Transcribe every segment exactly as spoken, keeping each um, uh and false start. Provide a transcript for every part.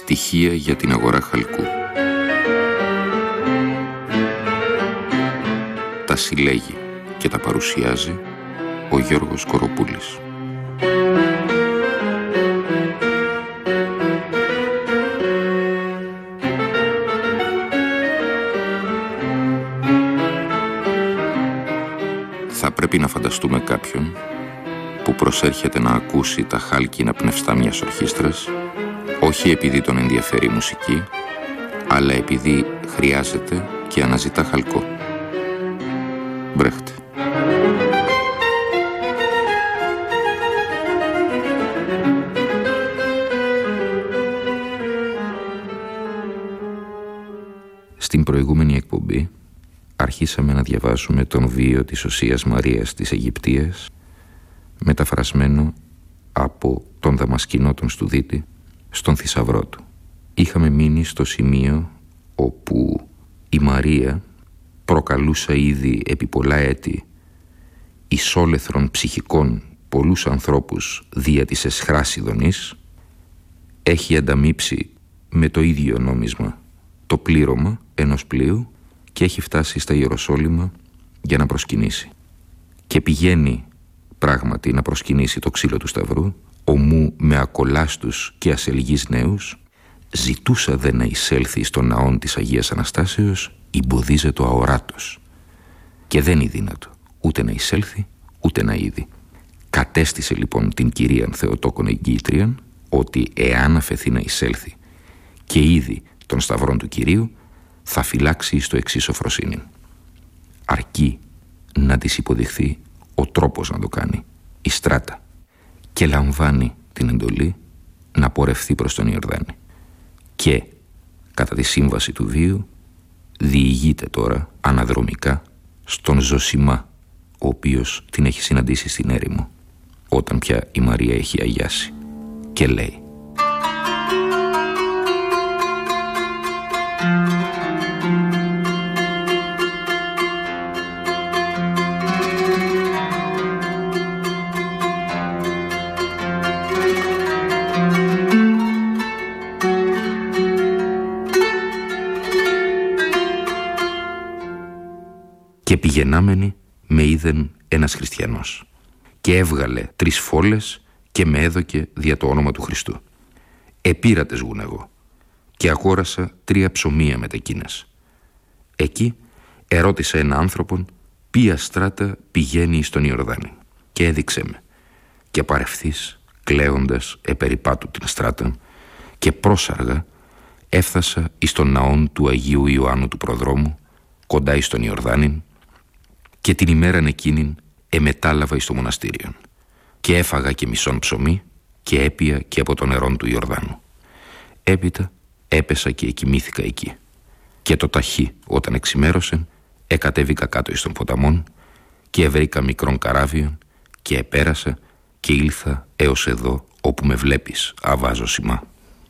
Στοιχεία για την αγορά χαλκού. Τα συλλέγει και τα παρουσιάζει ο Γιώργος Κοροπούλης. Θα πρέπει να φανταστούμε κάποιον που προσέρχεται να ακούσει τα χάλκινα πνευστά μιας ορχήστρας, όχι επειδή τον ενδιαφέρει η μουσική, αλλά επειδή χρειάζεται και αναζητά χαλκό. Μπρέχτ. Στην προηγούμενη εκπομπή αρχίσαμε να διαβάσουμε τον βίο της Οσίας Μαρίας της Αιγυπτίας, μεταφρασμένο από τον Δαμασκηνό τον Στουδίτη στον θησαυρό του. Είχαμε μείνει στο σημείο όπου η Μαρία προκαλούσα ήδη επί πολλά έτη ισόλεθρων ψυχικών πολλούς ανθρώπους δια της εσχράς ειδονής, έχει ανταμείψει με το ίδιο νόμισμα το πλήρωμα ενός πλοίου και έχει φτάσει στα Ιεροσόλυμα για να προσκυνήσει. Και πηγαίνει πράγματι να προσκυνήσει το ξύλο του Σταυρού, ομού με ακολάστους και ασελγείς νέους, ζητούσα δε να εισέλθει στον ναόν της Αγίας Αναστάσεως, εμποδίζεται ο αοράτος. Και δεν είναι δύνατο ούτε να εισέλθει, ούτε να είδει. Κατέστησε λοιπόν την κυρίαν Θεοτόκον Εγκύτριαν, ότι εάν αφαιθεί να εισέλθει και είδη των σταυρών του Κυρίου, θα φυλάξει στο εξής σοφροσύνην. Αρκεί να της υποδειχθεί ο τρόπος να το κάνει, η στράτα, και λαμβάνει την εντολή να πορευθεί προς τον Ιορδάνη. Και κατά τη σύμβαση του βίου διηγείται τώρα αναδρομικά στον Ζωσιμά, ο οποίος την έχει συναντήσει στην έρημο όταν πια η Μαρία έχει αγιάσει, και λέει: «Και πηγαινάμενη με είδεν ένας χριστιανός και έβγαλε τρεις φόλες και με έδωκε δια το όνομα του Χριστού. Επήρατες γουν εγώ και αγόρασα τρία ψωμία με τεκίνες. Εκεί ερώτησα ένα άνθρωπον ποια στράτα πηγαίνει στον Ιορδάνη και έδειξε με, και παρευθείς κλαίοντας επεριπάτου την στράτα και πρόσαργα έφτασα εις τον ναόν του Αγίου Ιωάννου του Προδρόμου κοντά εις τον Ιορδάνην, και την ημέραν εκείνην εμετάλαβα εις το μοναστήριον και έφαγα και μισόν ψωμί και έπια και από τον νερόν του Ιορδάνου. Έπειτα έπεσα και εκοιμήθηκα εκεί, και το ταχύ όταν εξημέρωσε εκατέβηκα κάτω εις των ποταμών και ευρήκα μικρόν καράβιον και επέρασα και ήλθα έως εδώ όπου με βλέπεις, Αβά Ζωσιμά.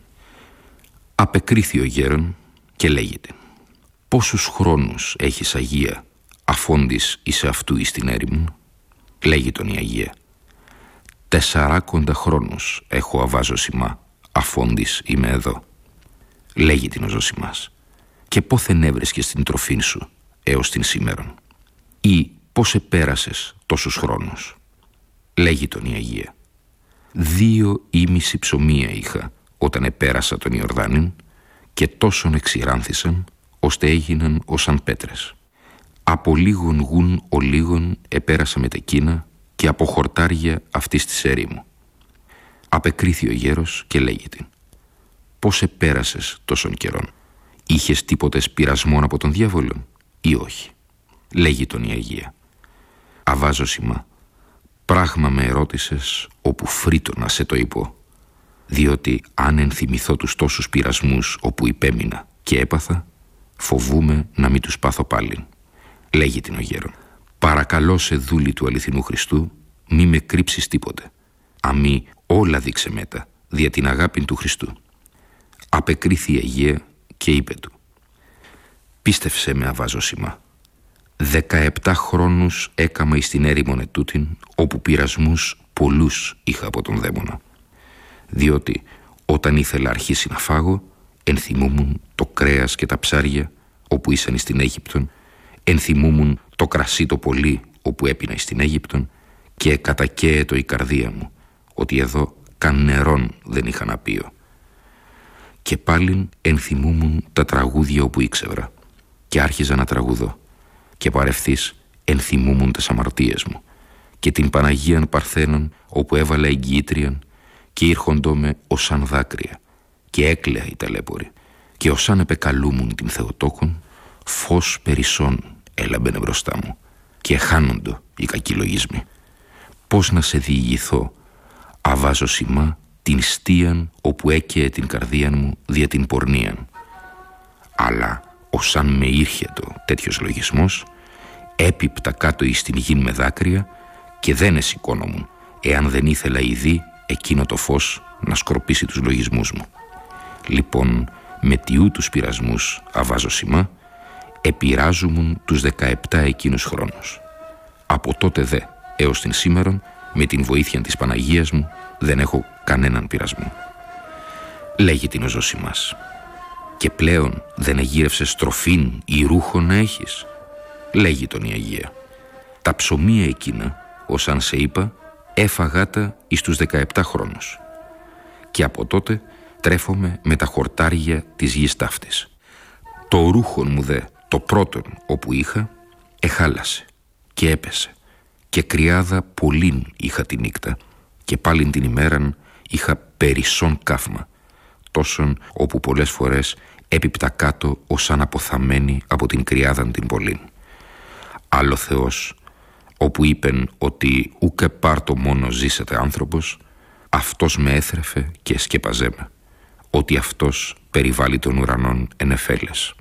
Απεκρίθη ο γέρον και λέγεται: πόσους χρόνους έχεις, Αγία, αφόντης εις αυτού εις την έρημον? Λέγει τον η Αγία: τεσσαράκοντα χρόνους έχω, Αβά Ζωσιμά, αφόντης είμαι εδώ. Λέγει την ο Ζωσιμάς: και πόθεν έβρεσκες την τροφήν σου έως την σήμερον, ή πώς επέρασες τόσους χρόνους? Λέγει τον η Αγία: δύο ήμιση ψωμία είχα όταν επέρασα τον Ιορδάνην, και τόσον εξηράνθησαν ώστε έγιναν ως αν πέτρες. Από λίγον γουν ο λίγον επέρασα με τεκίνα και από χορτάρια αυτής της ερήμου. Απεκρίθη ο γέρος και λέγει: πώς επέρασες τόσον καιρόν? Είχες τίποτε πειρασμόν από τον διάβολον ή όχι? Λέγει τον η Αγία: Αβά Ζωσιμά, πράγμα με ερώτησες όπου φρίτω να σε το είπω, διότι αν ενθυμηθώ τους τόσους πειρασμούς όπου υπέμεινα και έπαθα, φοβούμαι να μην τους πάθω πάλιν. Λέγει την ο γέρον: παρακαλώ σε δούλη του αληθινού Χριστού, μη με κρύψεις τίποτε, αμή όλα δείξε μέτα δια την αγάπη του Χριστού. Απεκρίθη η Αγία και είπε του: πίστευσέ με, Αβά Ζωσιμά, δεκαεπτά χρόνους έκαμα εις την έρημον ετούτην, όπου πειρασμούς πολλούς είχα από τον δαίμονα. Διότι Όταν ήθελα αρχίσει να φάγω, ενθυμούμουν το κρέας και τα ψάρια όπου ήσαν στην Αίγυπτον, ενθυμούμουν το κρασί το πολύ όπου έπινα στην Αίγυπτον και κατακαίετο η καρδία μου ότι εδώ καν νερόν δεν είχα να πείω. Και πάλιν ενθυμούμουν τα τραγούδια όπου ήξευρα και άρχιζα να τραγουδώ και παρευθείς ενθυμούμουν τες αμαρτίες μου και την Παναγίαν Παρθένων όπου έβαλα εγγυήτριαν και ήρχοντό με οσάν δάκρυα και έκλαια η ταλέπορη και οσάν επεκαλούμουν την Θεοτόκον, φως περισσών έλαμπαινε μπροστά μου και χάνοντο οι κακοί λογισμοί. Πώς να σε διηγηθώ, αβάζω σημά την στίαν όπου έκαιε την καρδίαν μου δια την πορνίαν. Αλλά οσάν με ήρχετο τέτοιος λογισμός, έπιπτα κάτω εις την γην με δάκρυα και δεν εσηκώνομουν, εάν δεν ήθελα ειδή εκείνο το φως να σκορπίσει τους λογισμούς μου. Λοιπόν, με τιού τους πειρασμούς αβάζω σημά, επειράζουμουν τους δεκαεπτά εκείνους χρόνους. Από τότε δε έως την σήμερον, με την βοήθεια της Παναγίας μου, δεν έχω κανέναν πειρασμό. Λέγει την ο Ζωσιμάς. Και πλέον δεν εγύρευσες τροφήν ή ρούχο να έχεις? Λέγει τον η Αγία. Τα ψωμία εκείνα, όσαν σε είπα, έφαγα τα εις τους δεκαεπτά χρόνους. Και από τότε τρέφομαι με τα χορτάρια της γης ταύτης. Το ρούχον μου δε, το πρώτον όπου είχα, εχάλασε και έπεσε και κρυάδα πολλήν είχα τη νύχτα και πάλιν την ημέραν είχα περισσόν καύμα, τόσον όπου πολλές φορές έπιπτα κάτω όσαν αποθαμένη από την κρυάδαν την πολλήν. Άλλο Θεός, όπου είπεν ότι ούκε πάρτο μόνο ζήσετε άνθρωπος, αυτός με έθρεφε και σκεπαζέμε, ότι αυτός περιβάλλει των ουρανών εν εφέλες.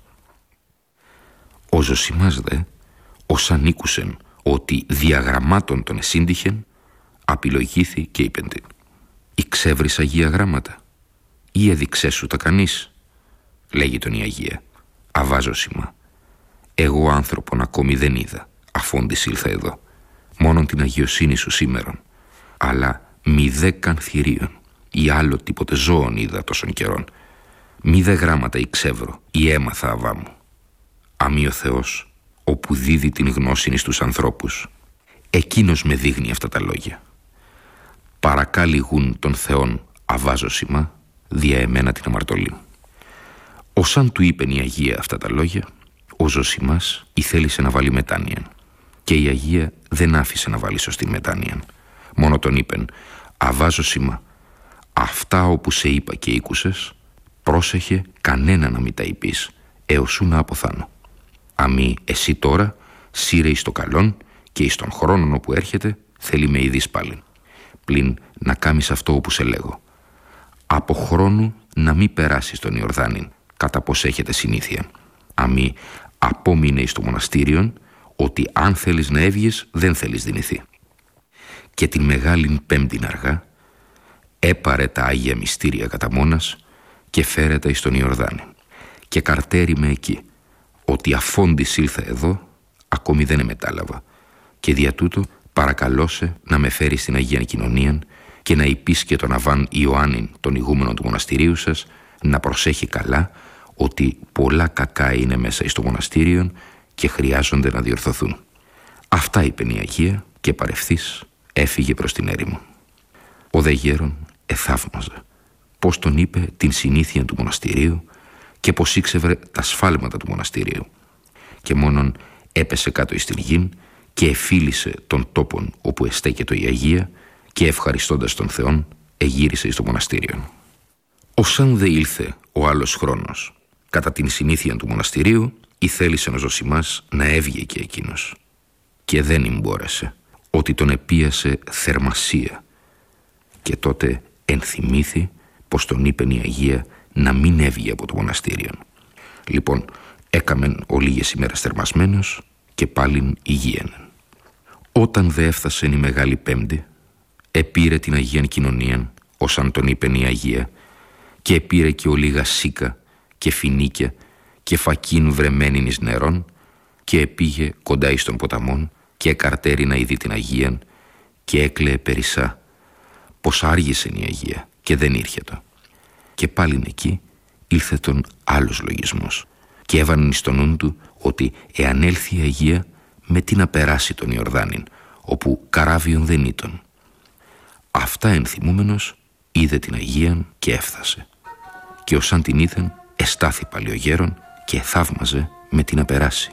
Ο Ζωσιμάς δε, όσαν ήκουσεν ότι διαγραμμάτων τον εσύντυχεν, απειλογήθη και είπεν την. «Ηξεύρεις Αγία Γράμματα ή έδειξέ σου τα κανείς?» Λέγει τον η Αγία. «Αβάζω σήμα. Εγώ άνθρωπον ακόμη δεν είδα, αφόντις ήλθα εδώ. Μόνον την αγιοσύνη σου σήμερον. Αλλά μη δε καν θηρίων ή άλλο τίποτε ζώων είδα τόσων καιρών. Μη δε γράμματα ηξεύρω ή έμαθα αβά μου. Αμή ο Θεός, όπου δίδει την γνώση στους ανθρώπους, εκείνος με δείχνει αυτά τα λόγια. Παρακάλυγουν των Θεών αβάζω σήμα, δια εμένα την αμαρτωλή». Οσάν του είπεν η Αγία αυτά τα λόγια, ο Ζωσιμάς ηθέλησε να βάλει μετάνοιαν και η Αγία δεν άφησε να βάλει σωστή μετάνοιαν. Μόνο τον είπεν «Αβάζω σήμα, αυτά όπου σε είπα και ήκουσες, πρόσεχε κανένα να μην τα είπεις, έως σου να αποθάνω. Αμή εσύ τώρα σύρε εις το καλόν και εις τον χρόνον όπου έρχεται θέλει με ειδείς πάλιν. Πλην να κάμεις αυτό όπου σε λέγω. Από χρόνου να μην περάσεις τον Ιορδάνην, κατά πως έχετε συνήθεια. Αμή απόμεινε εις το μοναστήριον, ότι αν θέλεις να έβγεις δεν θέλεις δυνηθεί. Και την Μεγάλην Πέμπτην αργά έπαρε τα Άγια Μυστήρια κατά μόνας και φέρετα εις τον Ιορδάνη. Και καρτέρι με εκεί, ότι αφόντις ήλθα εδώ, ακόμη δεν εμετάλαβα. Και δια τούτο παρακαλώσε να με φέρει στην Αγίαν Κοινωνίαν και να υπείς και τον Αβάν Ιωάννην, τον ηγούμενο του μοναστηρίου σας, να προσέχει καλά ότι πολλά κακά είναι μέσα εις το μοναστήριον και χρειάζονται να διορθωθούν. Αυτά είπε η Αγία και παρευθείς έφυγε προς την έρημο. Ο δε γέρον εθαύμαζε πως τον είπε την συνήθεια του μοναστηρίου και πως ήξευρε τα σφάλματα του μοναστηρίου και μόνον έπεσε κάτω εις την γην και εφίλησε τον τόπον όπου εστέκετο η Αγία και ευχαριστώντας τον Θεόν εγύρισε εις το μοναστήριο. Οσάν δε ήλθε ο άλλος χρόνος κατά την συνήθεια του μοναστηρίου, ηθέλησε ο Ζωσιμάς να έβγε και εκείνος και δεν εμπόρεσε, ότι τον επίασε θερμασία και τότε ενθυμήθη πως τον είπεν η Αγία να μην έβγε από το μοναστήριο. Λοιπόν, έκαμεν ο λίγες ημέρες θερμασμένος και πάλιν υγίαινεν. Όταν δε έφτασεν η Μεγάλη Πέμπτη, επήρε την Αγίαν Κοινωνίαν, όσαν τον είπεν η Αγία, και επήρε και ο λίγα σίκα και φινίκια και φακίν βρεμένην εις νερών και επήγε κοντά εις των ποταμών και εκαρτέρι να ειδεί την Αγίαν και έκλαιε περισσά πως άργησεν η Αγία και δεν ήρχετο. Και πάλιν εκεί ήλθε τον άλλος λογισμός και έβαναν εις το νου του ότι εάν έλθει η Αγία, με τι να περάσει τον Ιορδάνην, όπου καράβιον δεν ήταν. Αυτά ενθυμούμενος είδε την Αγίαν και έφτασε. Και όσαν την είδεν, εστάθη πάλι ο γέρον και θαύμαζε με τι να περάσει.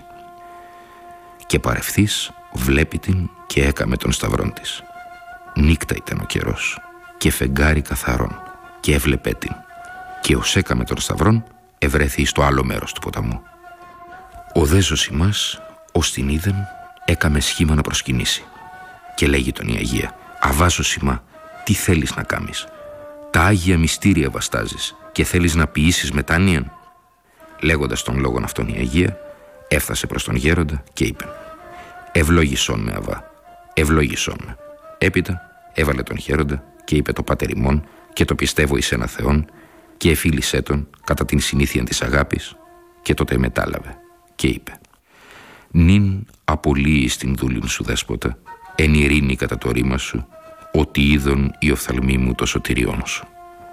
Και παρευθύς βλέπει την και έκαμε τον σταυρόν της. Νύκτα ήταν ο καιρός και φεγγάρι καθαρόν και έβλεπε την. Και ως έκαμε τον σταυρόν ευρέθη στο άλλο μέρος του ποταμού. Ο δε Ζωσιμάς, ως την είδεν, έκαμε σχήμα να προσκυνήσει. Και λέγει τον η Αγία: «Αβά Ζωσιμά, τι θέλεις να κάμεις? Τα Άγια μυστήρια βαστάζεις και θέλεις να ποιήσεις μετάνοιαν?» Λέγοντας τον λόγον αυτόν η Αγία, έφτασε προς τον γέροντα και είπε: «Ευλόγησόν με, Αβά, ευλόγησόν με». Έπειτα έβαλε τον γέροντα και είπε το Πάτερ ημών και το πιστεύω εις ένα Θεόν, και εφίλησέ τον κατά την συνήθεια της αγάπης, και τότε μετάλαβε και είπε: «Νυν απολύεις την δούλην σου, δέσποτα, εν ειρήνη κατά το ρήμα σου, ότι είδον η οφθαλμή μου το σωτηριόν σου».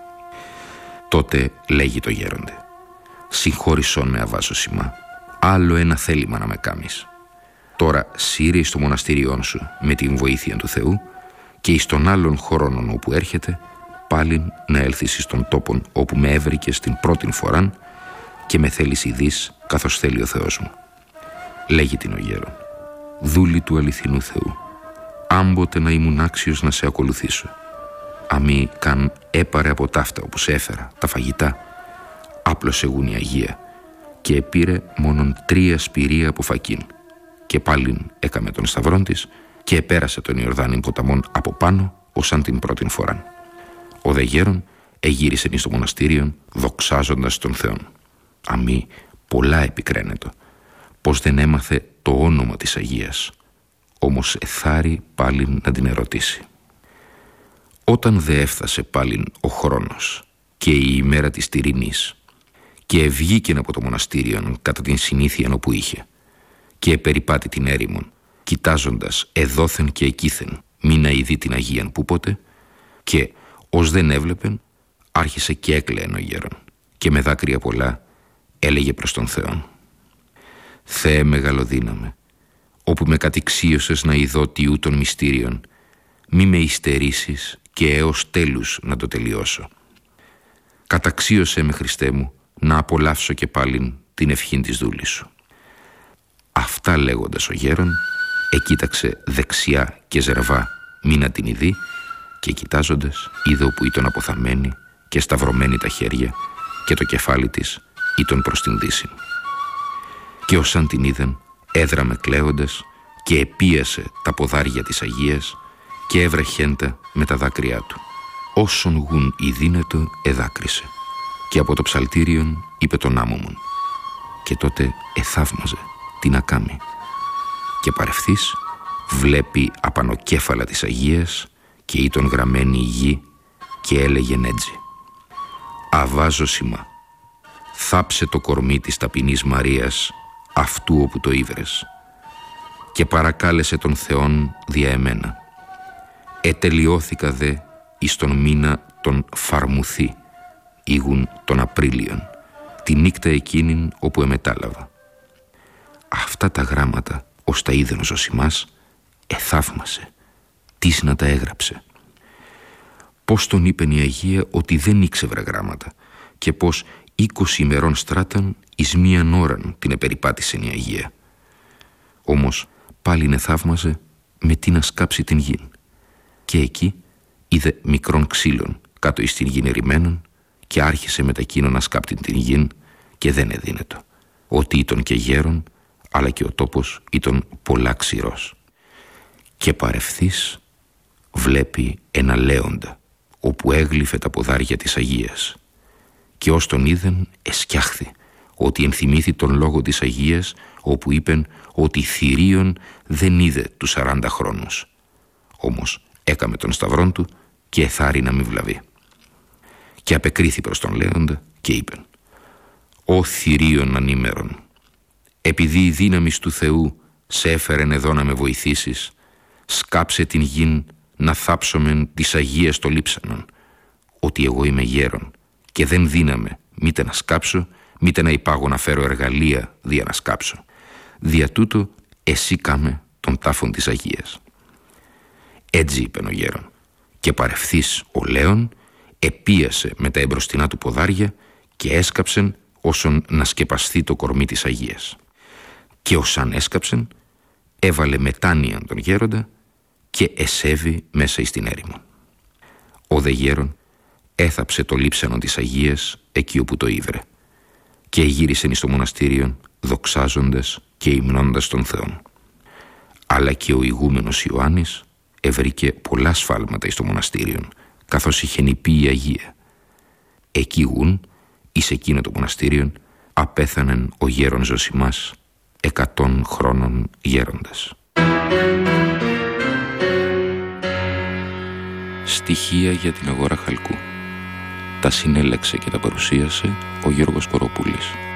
Τότε λέγει το γέροντε: «Συγχώρησόν με, Αβά Ζωσιμά, άλλο ένα θέλημα να με κάμεις. Τώρα σύρε εις το μοναστήριόν σου με την βοήθεια του Θεού, και εις των άλλων χωρών όπου έρχεται πάλιν να έλθεις εις των τόπων όπου με έβρικες την πρώτην φοράν και με θέλεις ειδείς καθώς θέλει ο Θεός μου». Λέγει την ο γέρον: «Δούλη του αληθινού Θεού, άμποτε να ήμουν άξιος να σε ακολουθήσω. Αμή καν έπαρε από ταύτα όπου σε έφερα τα φαγητά, άπλωσε γουν η Αγία και επήρε μόνον τρία σπηρία από φακίν, και πάλιν έκαμε τον σταυρόν της και επέρασε τον Ιορδάνην ποταμόν από πάνω όσαν την πρώτην φοράν. Ο δε γέρον εγύρισε εις το μοναστήριον δοξάζοντας τον Θεόν. Αμή πολλά επικραίνετο πως δεν έμαθε το όνομα της Αγίας, όμως εθάρει πάλιν να την ερωτήσει. Όταν δε έφτασε πάλιν ο χρόνος και η ημέρα της τυρινής, και ευγήκεν από το μοναστήριον κατά την συνήθεια όπου είχε, και επεριπάτη την έρημον, κοιτάζοντας εδώθεν και εκείθεν μη να ειδεί την Αγίαν πούποτε, και ως δεν έβλεπεν, άρχισε και έκλαεν ο γέρον, και με δάκρυα πολλά έλεγε προς τον Θεόν: «Θεέ μεγαλοδύναμε, όπου με κατηξίωσες να ειδώ τιού των μυστήριων, μη με υστερήσεις και έως τέλους να το τελειώσω. Καταξίωσέ με, Χριστέ μου, να απολαύσω και πάλιν την ευχήν της δούλης σου». Αυτά λέγοντας ο γέρον εκοίταξε δεξιά και ζερβά μη να την ειδεί, και κοιτάζοντας είδε όπου ήταν αποθαμένη και σταυρωμένη τα χέρια, και το κεφάλι της ήταν προς την δύση. Και όσαν την είδεν έδραμε κλαίοντας και επίασε τα ποδάρια της Αγίας και έβρεχέντα με τα δάκρυά του. Όσον γουν ειδύνετο εδάκρυσε, και από το ψαλτήριον είπε τον άμμομον, και τότε εθαύμαζε τι να κάμει. Και παρευθύς βλέπει απανοκέφαλα της Αγίας και ήταν γραμμένη η γη, και έλεγεν έτσι: «Αβά Ζωσιμά, θάψε το κορμί της ταπεινής Μαρίας αυτού όπου το ήβρες, και παρακάλεσε τον Θεόν δια εμένα. Ετελειώθηκα δε εις τον μήνα τον Φαρμουθή, ήγουν τον Απρίλιον, τη νύκτα εκείνην όπου εμετάλαβα». Αυτά τα γράμματα ως τα είδεν ο Ζωσιμάς εθαύμασε, τις να τα έγραψε. Πώς τον είπεν η Αγία ότι δεν ήξευρε γράμματα, και πως είκοσι ημερών στράταν εις μίαν ώραν την επεριπάτησεν η Αγία. Όμως πάλιν εθαύμαζε με τι να σκάψει την γην, και εκεί είδε μικρών ξύλων κάτω εις την γην ερημένων, και άρχισε με τα εκείνο να σκάπτει την γην, και δεν εδύνετο, ότι ήταν και γέρον, αλλά και ο τόπος ήταν πολλά ξηρός. Και παρευθύς βλέπει ένα λέοντα, όπου έγλυφε τα ποδάρια της Αγίας, και ως τον είδεν εσκιάχθη, ότι ενθυμήθη τον λόγο της Αγίας, όπου είπεν ότι θηρίον δεν είδε τους σαράντα χρόνους. Όμως έκαμε τον σταυρόν του και εθάρρει να μη βλαβεί. Και απεκρίθη προς τον λέοντα και είπεν: «Ω θηρίον ανήμερον, επειδή η δύναμη του Θεού σε έφερεν εδώ να με βοηθήσεις, σκάψε την γην να θάψομεν της Αγίας το λείψανον, ότι εγώ είμαι γέρον και δεν δύναμε μήτε να σκάψω, μήτε να υπάγω να φέρω εργαλεία δια να σκάψω. Δια τούτο εσύ κάμε τον τάφον της Αγίας. Έτσι είπεν ο γέρον, και παρευθύς ο Λέων επίασε με τα εμπροστινά του ποδάρια και έσκαψεν όσον να σκεπαστεί το κορμί της Αγίας. Και όσαν έσκαψεν, έβαλε μετάνοιαν τον γέροντα και εσέβη μέσα εις την έρημο. Ο δε γέρον έθαψε το λείψανο της Αγίας εκεί όπου το ήβρε και γύρισεν εις το μοναστήριον δοξάζοντας και υμνώντας τον Θεόν. Αλλά και ο ηγούμενος Ιωάννης ευρήκε πολλά σφάλματα εις το μοναστήριον, καθώς είχε νηπεί η Αγία. Εκεί γουν, εις εκείνο το μοναστήριον, απέθανεν ο γέρον Ζωσιμάς, εκατόν χρόνων γέροντας. Στοιχεία για την αγορά χαλκού. Τα συνέλεξε και τα παρουσίασε ο Γιώργος Κοροπούλης.